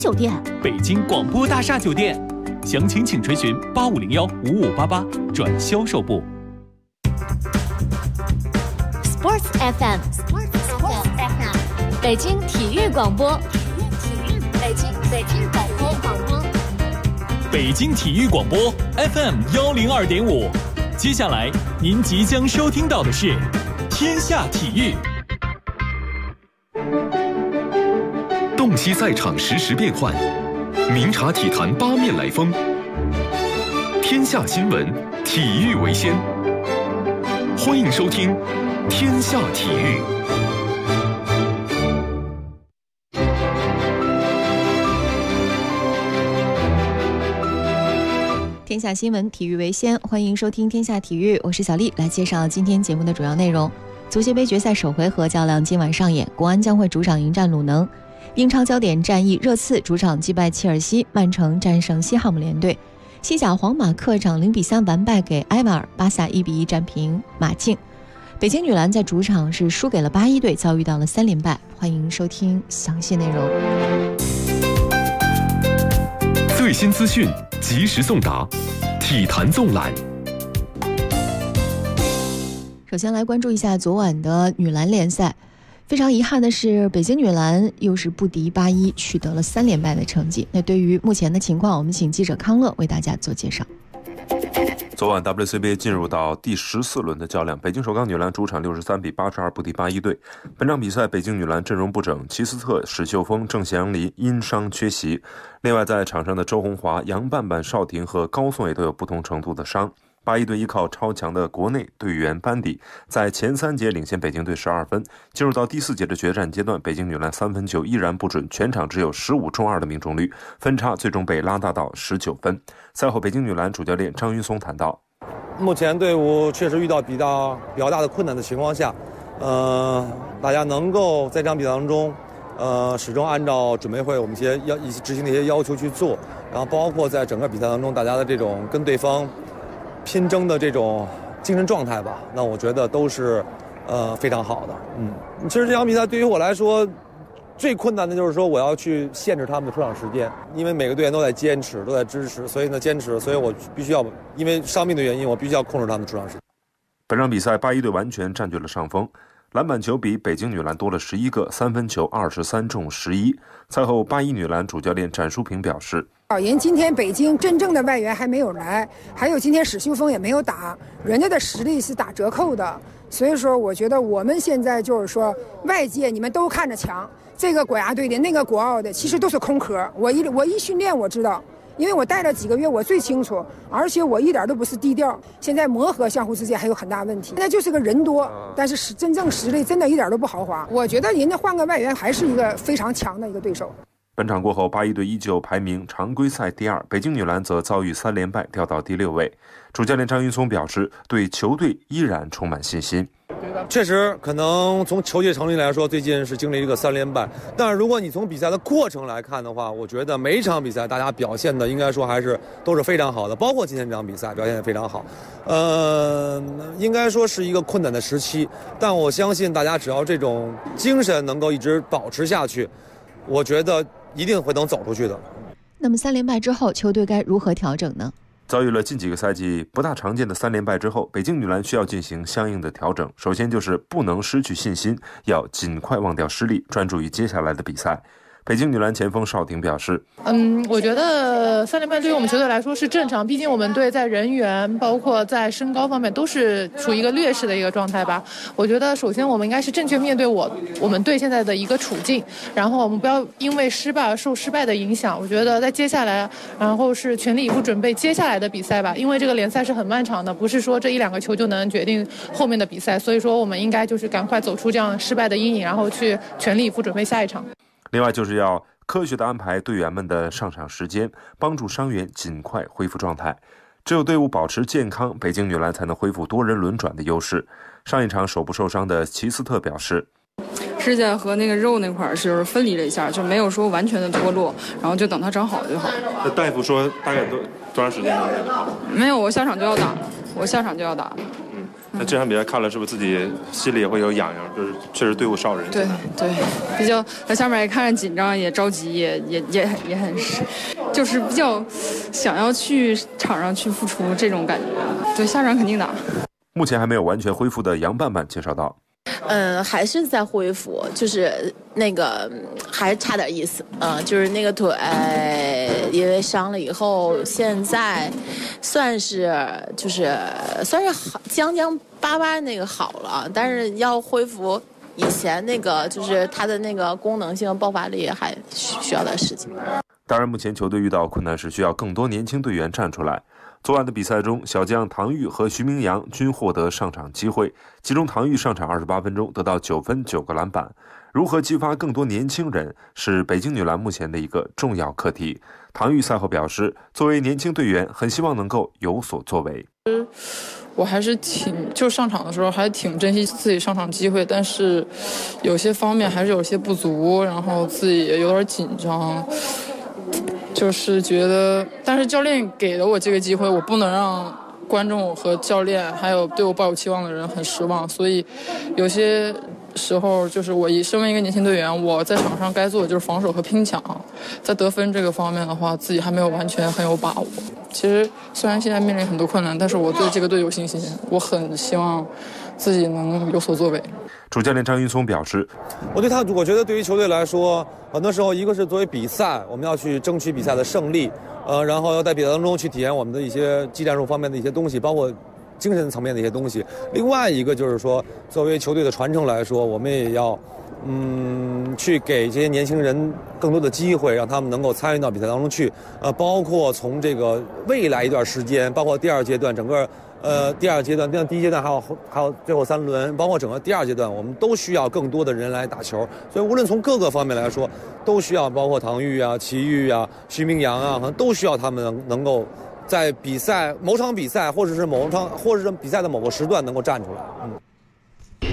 酒店， 北京广播大厦酒店，详情请垂询85015588转销售部。 Sports FM， 北京体育广播，北京广播， 北京体育广播 FM102.5。接下来您即将收听到的是《天下体育》。 洞悉赛场实时变幻，明察体坛八面来风。天下新闻，体育为先。欢迎收听《天下体育》。 天下新闻，体育为先。欢迎收听《天下体育》，我是小丽，来介绍今天节目的主要内容。足协杯决赛首回合较量今晚上演，国安将会主场迎战鲁能。英超焦点战役，热刺主场击败切尔西，曼城战胜西汉姆联队。西甲皇马客场0-3完败给埃瓦尔，巴萨1-1战平马竞。北京女篮在主场是输给了81队，遭遇到了3连败。欢迎收听详细内容。 最新资讯，及时送达，体坛纵览。 首先来关注一下昨晚的女篮联赛。非常遗憾的是，北京女篮又是不敌81，取得了3连败的成绩。那对于目前的情况，我们请记者康乐为大家做介绍。 昨晚 WCBA 进入到第14轮的较量，北京首钢女篮主场63-82不敌81队。本场比赛，北京女篮阵容不整，齐斯特、史秀峰、郑祥林因伤缺席。另外，在场上的周红华、杨半半、邵婷和高颂也都有不同程度的伤。81队依靠超强的国内队员班底，在前3节领先北京队12分。进入到第4节的决战阶段，北京女篮3分球依然不准，全场只有15中2的命中率，分差最终被拉大到19分。赛后，北京女篮主教练张云松谈到： 目前队伍确实遇到比较大的困难的情况下，大家能够在这场比赛当中，始终按照准备会我们一些执行的一些要求去做，然后包括在整个比赛当中大家的这种跟对方拼争的这种精神状态吧，那我觉得都是非常好的。其实这场比赛对于我来说最困难的就是说我要去限制他们的出场时间，因为每个队员都在坚持，都在支持，所以呢坚持，所以我必须要因为伤病的原因，我必须要控制他们的出场时间。 本场比赛81队完全占据了上风，篮板球比北京女篮多了11个，3分球23中11。赛后81女篮主教练展淑萍表示， 因今天北京真正的外援还没有来，还有今天史秀峰也没有打，人家的实力是打折扣的，所以说我觉得我们现在就是说外界你们都看着强，这个国家队的那个国奥的其实都是空壳。我一训练我知道，因为我带了几个月，我最清楚，而且我一点都不是低调。现在磨合相互之间还有很大问题，现在就是个人多，但是真正实力真的一点都不豪华。我觉得人家换个外援还是一个非常强的一个对手。 本场过后，81队依旧排名常规赛第2，北京女篮则遭遇3连败，掉到第6位。主教练张云松表示，对球队依然充满信心。 确实，可能从球队成绩来说，最近是经历一个3连败。但是如果你从比赛的过程来看的话，我觉得每一场比赛大家表现的应该说都是非常好的，包括今天这场比赛表现也非常好。应该说是一个困难的时期，但我相信大家只要这种精神能够一直保持下去，我觉得一定会能走出去的。 那么3连败之后，球队该如何调整呢？ 遭遇了近几个赛季不大常见的3连败之后，北京女篮需要进行相应的调整。首先就是不能失去信心，要尽快忘掉失利，专注于接下来的比赛。北京女篮前锋邵婷表示， 我觉得3连败对于我们球队来说是正常，毕竟我们队在人员包括在身高方面都是处于一个劣势的一个状态吧。我觉得首先我们应该是正确面对我们队现在的一个处境，然后我们不要因为失败而受失败的影响。我觉得在接下来然后是全力以赴准备接下来的比赛吧，因为这个联赛是很漫长的，不是说这1-2个球就能决定后面的比赛，所以说我们应该就是赶快走出这样失败的阴影，然后去全力以赴准备下一场。 另外就是要科学地安排队员们的上场时间，帮助伤员尽快恢复状态。只有队伍保持健康，北京女篮才能恢复多人轮转的优势。上一场手部受伤的齐斯特表示， 指甲和那个肉那块是分离了一下，就没有说完全的脱落，然后就等它长好就好。 那大夫说大概多长时间能好？ 没有，我下场就要打。 那这场比赛看了，是不是自己心里也会有痒痒？就是确实队伍少人。 对，比较在下面也看着紧张，也着急，也很，就是比较想要去场上去付出这种感觉。对，下场肯定打。 目前还没有完全恢复的杨伴伴介绍道。 还是在恢复，就是那个还差点意思，就是那个腿因为伤了以后，现在算是好，将巴巴那个好了，但是要恢复以前那个，就是他的那个功能性爆发力还需要点时间。 当然，目前球队遇到困难是需要更多年轻队员站出来。昨晚的比赛中，小将唐钰和徐明阳均获得上场机会，其中唐钰上场28分钟得到9分9个篮板。如何激发更多年轻人，是北京女篮目前的一个重要课题。唐钰赛后表示，作为年轻队员，很希望能够有所作为。 我还是就上场的时候还挺珍惜自己上场机会，但是有些方面还是有些不足，然后自己也有点紧张。就是觉得，但是教练给了我这个机会，我不能让观众和教练还有对我抱有期望的人很失望，所以有些时候就是我身为一个年轻队员，我在场上该做的就是防守和拼抢，在得分这个方面的话，自己还没有完全很有把握。其实虽然现在面临很多困难，但是我对这个队有信心，我很希望自己能有所作为。 主教练张云松表示， 我觉得对于球队来说，很多时候一个是作为比赛，我们要去争取比赛的胜利，然后要在比赛当中去体验我们的一些技战术方面的一些东西，包括精神层面的一些东西。另外一个就是说，作为球队的传承来说，我们也要去给这些年轻人更多的机会，让他们能够参与到比赛当中去。包括从这个未来一段时间，包括第二阶段整个。第二阶段，第一阶段还有最后3轮，包括整个第二阶段，我们都需要更多的人来打球。所以无论从各个方面来说，都需要包括唐钰啊、齐豫啊、徐明阳啊，可能都需要他们能够在某场比赛，或者是比赛的某个时段能够站出来。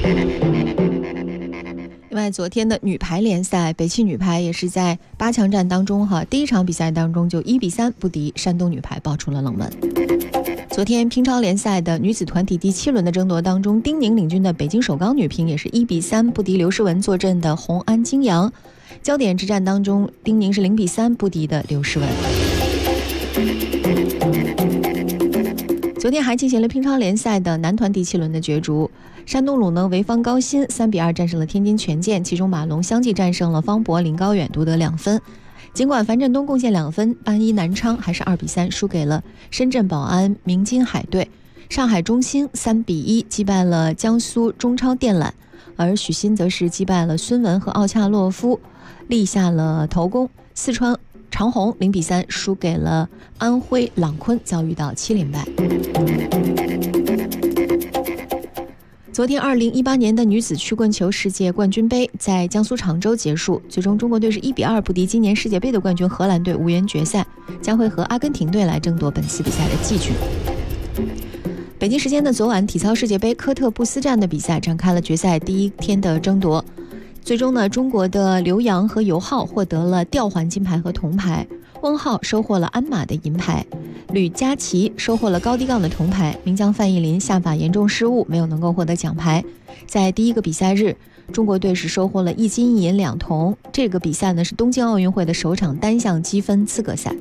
另外，昨天的女排联赛，北汽女排也是在8强战当中第一场比赛当中就1比3不敌山东女排，爆出了冷门。昨天乒超联赛的女子团体第7轮的争夺当中，丁宁领军的北京首钢女乒也是1比3不敌刘诗雯坐镇的红安金阳。焦点之战当中，丁宁是0比3不敌的刘诗雯。昨天还进行了乒超联赛的男团第7轮的角逐，山东鲁能潍坊高新3比2战胜了天津权健，其中马龙相继战胜了方博、林高远，夺得2分。尽管樊振东贡献2分，安一南昌还是2比3输给了深圳宝安明金海队。上海中兴3比1击败了江苏中超电缆，而许昕则是击败了孙雯和奥恰洛夫，立下了头功。四川长虹0比3输给了安徽朗坤，遭遇到7连败。昨天2018年的女子曲棍球世界冠军杯在江苏常州结束，最终中国队是1比2不敌今年世界杯的冠军荷兰队，无缘决赛，将会和阿根廷队来争夺本次比赛的季军。北京时间的昨晚，体操世界杯科特布斯站的比赛展开了决赛第一天的争夺。最终呢，中国的刘洋和尤浩获得了吊环金牌和铜牌，翁浩收获了鞍马的银牌，吕佳琪收获了高低杠的铜牌，名将范逸林下法严重失误，没有能够获得奖牌。在第一个比赛日，中国队是收获了1金1银2铜。这个比赛呢是东京奥运会的首场单项积分资格赛。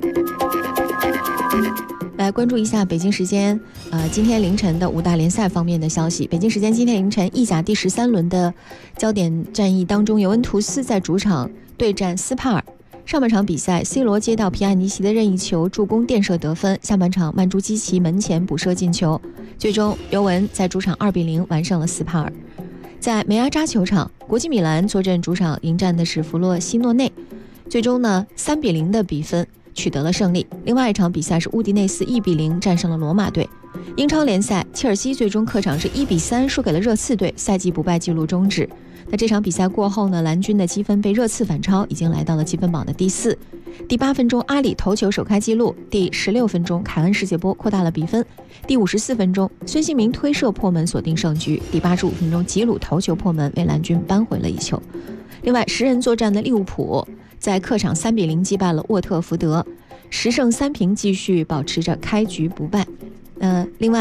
来关注一下北京时间今天凌晨的5大联赛方面的消息。北京时间今天凌晨，意甲第13轮的焦点战役当中，尤文图斯在主场对战斯帕尔。上半场比赛 C 罗接到皮亚尼奇的任意球助攻垫射得分，下半场曼朱基奇门前补射进球，最终尤文在主场2比0完胜了斯帕尔。在梅阿扎球场，国际米兰坐镇主场迎战的是弗洛西诺内，最终呢3比0的比分取得了胜利。另外一场比赛是乌迪内斯1比0战胜了罗马队。英超联赛，切尔西最终客场是1比3输给了热刺队，赛季不败纪录终止。那这场比赛过后呢，蓝军的积分被热刺反超，已经来到了积分榜的第4。第8分钟，阿里头球首开纪录；第16分钟，凯恩世界波扩大了比分；第54分钟，孙兴民推射破门锁定胜局；第85分钟，吉鲁头球破门为蓝军扳回了一球。另外，10人作战的利物浦在客场3比0击败了沃特福德，10胜3平，继续保持着开局不败。另外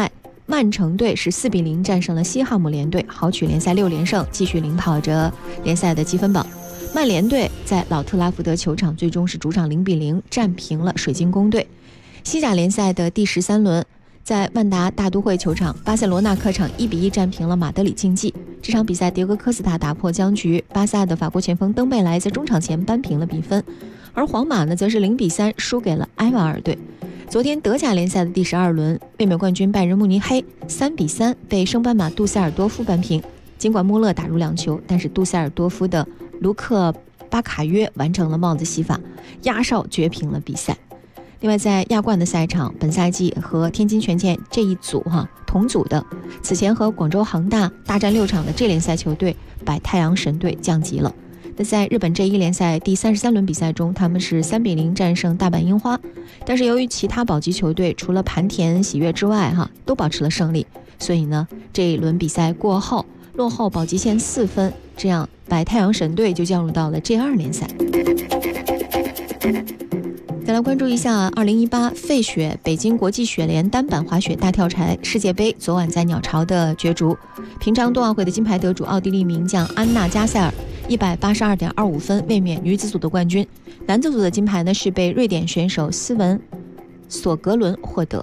曼城队是4-0战胜了西汉姆联队，豪取联赛6连胜，继续领跑着联赛的积分榜。曼联队在老特拉福德球场最终是主场0-0战平了水晶宫队。西甲联赛的第13轮，在万达大都会球场，巴塞罗那客场1-1战平了马德里竞技。这场比赛，迭戈科斯塔打破僵局，巴萨的法国前锋登贝莱在中场前扳平了比分，而皇马呢，则是0-3输给了埃瓦尔队。昨天德甲联赛的第12轮，卫冕冠军拜仁慕尼黑3-3被圣班马杜塞尔多夫扳平。尽管穆勒打入2球，但是杜塞尔多夫的卢克巴卡约完成了帽子戏法，压哨绝平了比赛。另外，在亚冠的赛场，本赛季和天津权健这一组同组的，此前和广州恒大大战6场的 J 联赛球队百太阳神队降级了。那在日本 J1 联赛第33轮比赛中，他们是3-0战胜大阪樱花，但是由于其他保级球队除了磐田喜悦之外都保持了胜利，所以呢，这一轮比赛过后落后保级线4分，这样百太阳神队就降入到了 J2 联赛。再来关注一下2018费雪北京国际雪联单板滑雪大跳台世界杯昨晚在鸟巢的角逐，平昌冬奥会的金牌得主奥地利名将安娜加塞尔182.25分卫冕女子组的冠军，男子组的金牌呢是被瑞典选手斯文索格伦获得。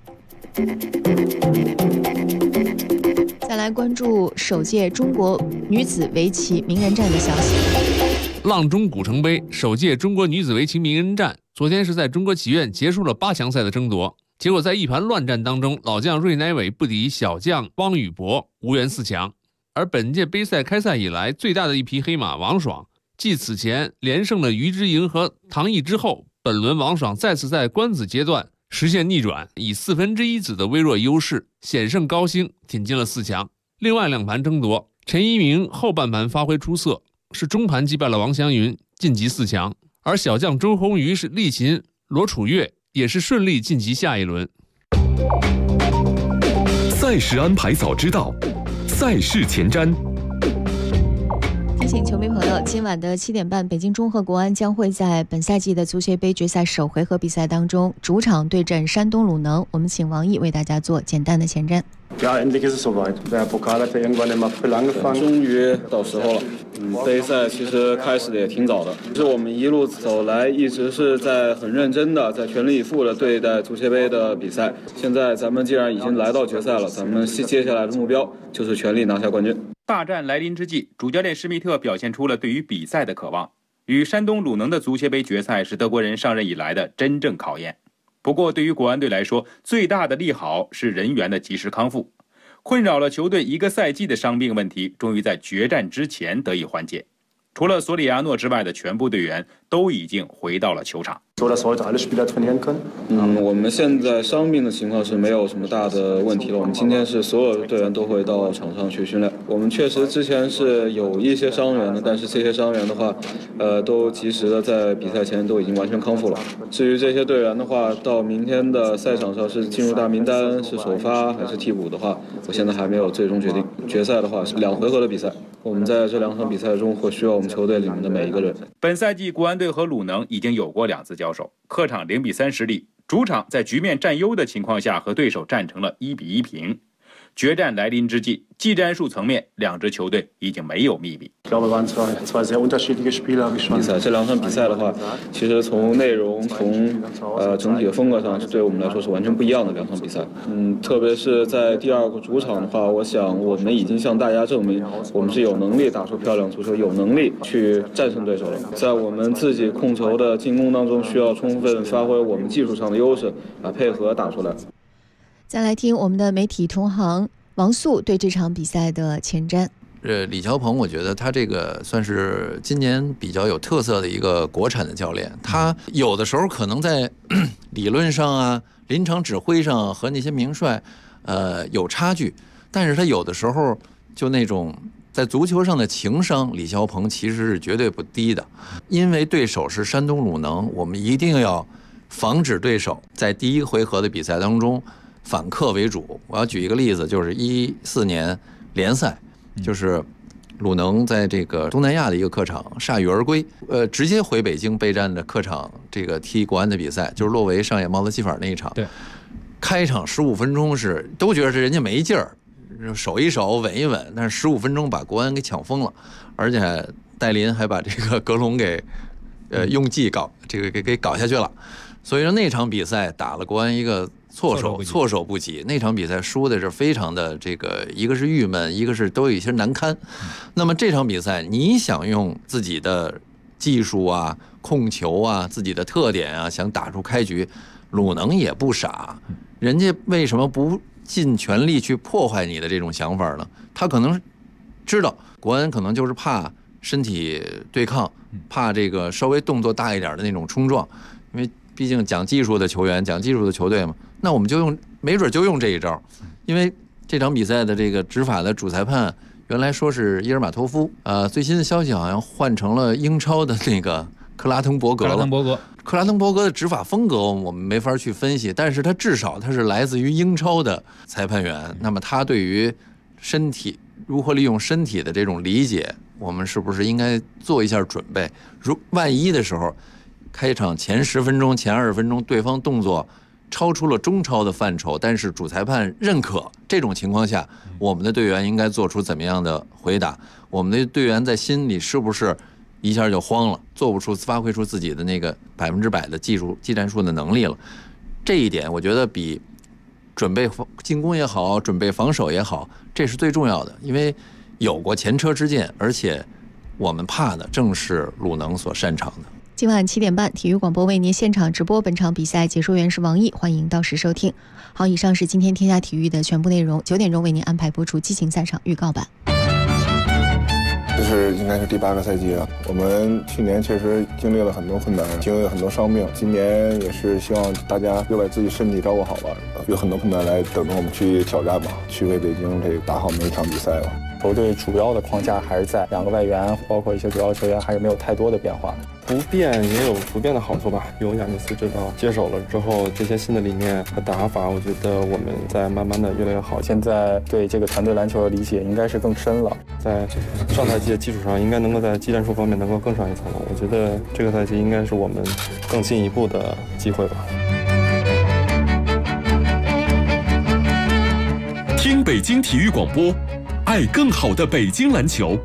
再来关注首届中国女子围棋名人战的消息。 阆中古城杯首届中国女子围棋名人战昨天是在中国棋院结束了8强赛的争夺，结果在一盘乱战当中，老将芮乃伟不敌小将汪宇博，无缘4强。而本届杯赛开赛以来最大的一匹黑马王爽，继此前连胜了于之莹和唐毅之后，本轮王爽再次在官子阶段实现逆转，以1/4子的微弱优势险胜高兴，挺进了4强。另外2盘争夺，陈一鸣后半盘发挥出色，是中盘击败了王祥云，晋级4强。而小将周鸿瑜是力擒罗楚月，也是顺利晋级下一轮。 赛事安排早知道，赛事前瞻。 提醒球迷朋友，今晚的7点半，北京中赫国安将会在本赛季的足协杯决赛首回合比赛当中主场对阵山东鲁能。我们请王毅为大家做简单的前瞻。 Ja, endlich ist es soweit. Der Pokal hat ja irgendwann im April angefangen. 终于到时候了。杯赛其实开始的也挺早的，是我们一路走来一直是在很认真的，在全力以赴的对待足协杯的比赛。现在咱们既然已经来到决赛了，咱们接下来的目标就是全力拿下冠军。 大战来临之际，主教练施密特表现出了对于比赛的渴望。与山东鲁能的足协杯决赛是德国人上任以来的真正考验。不过对于国安队来说，最大的利好是人员的及时康复。困扰了球队1个赛季的伤病问题终于在决战之前得以缓解。除了索里亚诺之外的全部队员都已经回到了球场。 我们现在伤病的情况是没有什么大的问题了。我们今天是所有的队员都会到场上去训练。我们确实之前是有一些伤员的，但是这些伤员的话，都及时的在比赛前都已经完全康复了。至于这些队员的话，到明天的赛场上是进入大名单，是首发还是替补的话，我现在还没有最终决定。决赛的话是2回合的比赛，我们在这2场比赛中会需要我们球队里面的每一个人。 本赛季国安队和鲁能已经有过2次交手，客场0-3失利，主场在局面占优的情况下和对手战成了1-1平。决战来临之际，技战术层面2支球队已经没有秘密。 比赛这2场比赛的话，其实从内容从整体的风格上，对我们来说是完全不一样的2场比赛。特别是在第2个主场的话，我想我们已经向大家证明，我们是有能力打出漂亮足球，有能力去战胜对手了。在我们自己控球的进攻当中，需要充分发挥我们技术上的优势，配合打出来。 再来听我们的媒体同行王素对这场比赛的前瞻。 李霄鹏，我觉得他这个算是今年比较有特色的一个国产的教练。他有的时候可能在理论上啊、临场指挥上和那些名帅有差距，但是他有的时候就那种在足球上的情商，李霄鹏其实是绝对不低的。因为对手是山东鲁能，我们一定要防止对手在第1回合的比赛当中反客为主。我要举一个例子，就是14年联赛，就是鲁能在这个东南亚的一个客场铩羽而归，直接回北京备战的客场这个踢国安的比赛，就是洛维上演帽子戏法那一场。 对， 开场15分钟是都觉得是人家没劲儿，守一守稳一稳，但是15分钟把国安给抢疯了，而且戴林还把这个格隆给用计给搞下去了。所以说那场比赛打了国安一个措手不及，那场比赛输的是非常的一个是郁闷，一个是都有一些难堪。那么这场比赛你想用自己的技术啊、控球啊、自己的特点啊，想打出开局，鲁能也不傻，人家为什么不尽全力去破坏你的这种想法呢？他可能知道国安可能就是怕身体对抗，怕这个稍微动作大一点的那种冲撞，因为毕竟讲技术的球员，讲技术的球队嘛，那我们就没准就用这一招。因为这场比赛的这个执法的主裁判原来说是伊尔马托夫，最新的消息好像换成了英超的那个克拉滕伯格了。克拉滕伯格的执法风格我们没法去分析，但是他至少他是来自于英超的裁判员，那么他对于身体如何利用身体的这种理解，我们是不是应该做一下准备？万一的时候，开场前10分钟、前20分钟，对方动作超出了中超的范畴，但是主裁判认可，这种情况下，我们的队员应该做出怎么样的回答？我们的队员在心里是不是一下就慌了，发挥出自己的那个100%的技战术的能力了？这一点我觉得比准备进攻也好，准备防守也好，这是最重要的，因为有过前车之鉴，而且我们怕的正是鲁能所擅长的。 今晚7点半，体育广播为您现场直播本场比赛，解说员是王毅，欢迎到时收听。好，以上是今天天下体育的全部内容，9点钟为您安排播出激情赛场预告版。 这是应该是第8个赛季了，我们去年确实经历了很多困难，经历了很多伤病，今年也是希望大家又把自己身体照顾好吧，有很多困难来等着我们去挑战吧，去为北京打好每一场比赛吧。 球队主要的框架还是在2个外援，包括一些主要球员还是没有太多的变化。 不变也有不变的好处吧。有亚尼斯指导接手了之后，这些新的理念和打法，我觉得我们在慢慢的越来越好。 现在对这个团队篮球的理解应该是更深了， 在上赛季的基础上，应该能够在技战术方面能够更上一层楼。我觉得这个赛季应该是我们更进一步的机会吧。 听北京体育广播，爱更好的北京篮球。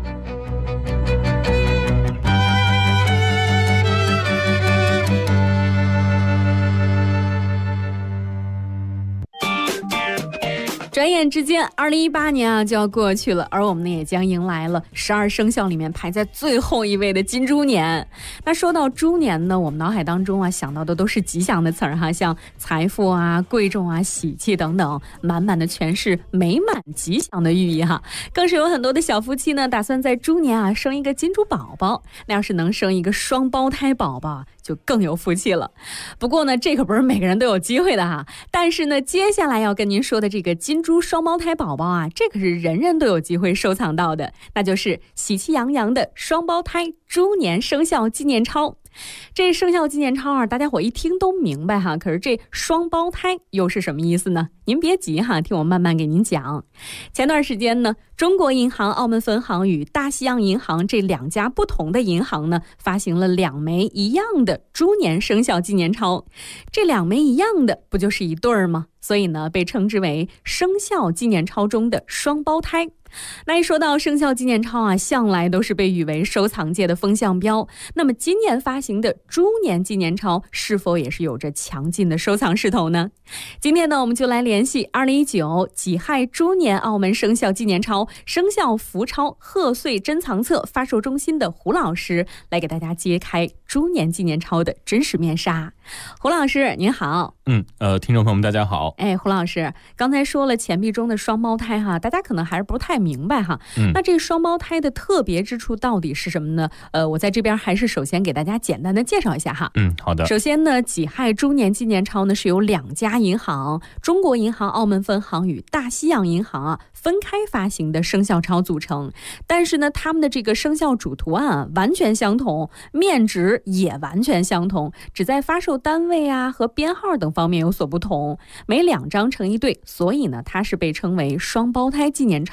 转眼之间，2018年就要过去了，而我们呢也将迎来了12生肖里面排在最后一位的金猪年。那说到猪年呢，我们脑海当中想到的都是吉祥的词儿像财富贵重喜气等等，满满的全是美满吉祥的寓意更是有很多的小夫妻呢，打算在猪年生一个金猪宝宝。那要是能生一个双胞胎宝宝，就更有福气了。不过呢，这可不是每个人都有机会的但是呢，接下来要跟您说的这个金猪双胞胎宝宝这可是人人都有机会收藏到的，那就是喜气洋洋的双胞胎猪年生肖纪念钞。这生肖纪念钞大家伙一听都明白可是这双胞胎又是什么意思呢？您别急听我慢慢给您讲。前段时间呢，中国银行澳门分行与大西洋银行这2家不同的银行呢，发行了2枚一样的猪年生肖纪念钞。这2枚一样的不就是一对儿吗？所以呢，被称之为生肖纪念钞中的双胞胎。那一说到生肖纪念钞向来都是被誉为收藏界的风向标。那么今年发行的猪年纪念钞是否也是有着强劲的收藏势头呢？今天呢，我们就来联系2019己亥猪年澳门生肖纪念钞生肖福钞贺岁珍藏册发售中心的胡老师，来给大家揭开猪年纪念钞的真实面纱。胡老师您好。 听众朋友们大家好。 胡老师刚才说了钱币中的双胞胎大家可能还是不太明白那这双胞胎的特别之处到底是什么呢？我在这边还是首先给大家简单的介绍一下好的。 首先呢，己亥猪年纪念钞呢是由2家银行，中国银行澳门分行与大西洋银行分开发行的生肖钞组成，但是呢，他们的这个生肖主图案完全相同，面值也完全相同，只在发售单位和编号等方面有所不同，每2张成一对，所以呢，它是被称为双胞胎纪念钞。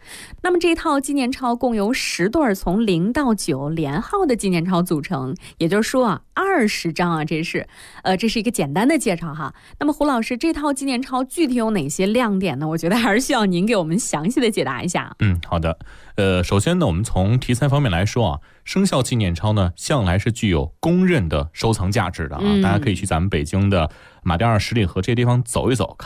那么这套纪念钞共由10对从0到9连号的纪念钞组成，也就是说啊，20张啊，这是一个简单的介绍哈。那么胡老师，这套纪念钞具体有哪些亮点呢？我觉得还是需要您给我们详细的解答一下。 好的。首先呢，我们从题材方面来说啊，生肖纪念钞呢，向来是具有公认的收藏价值的啊。大家可以去咱们北京的马甸二十里河这些地方走一走，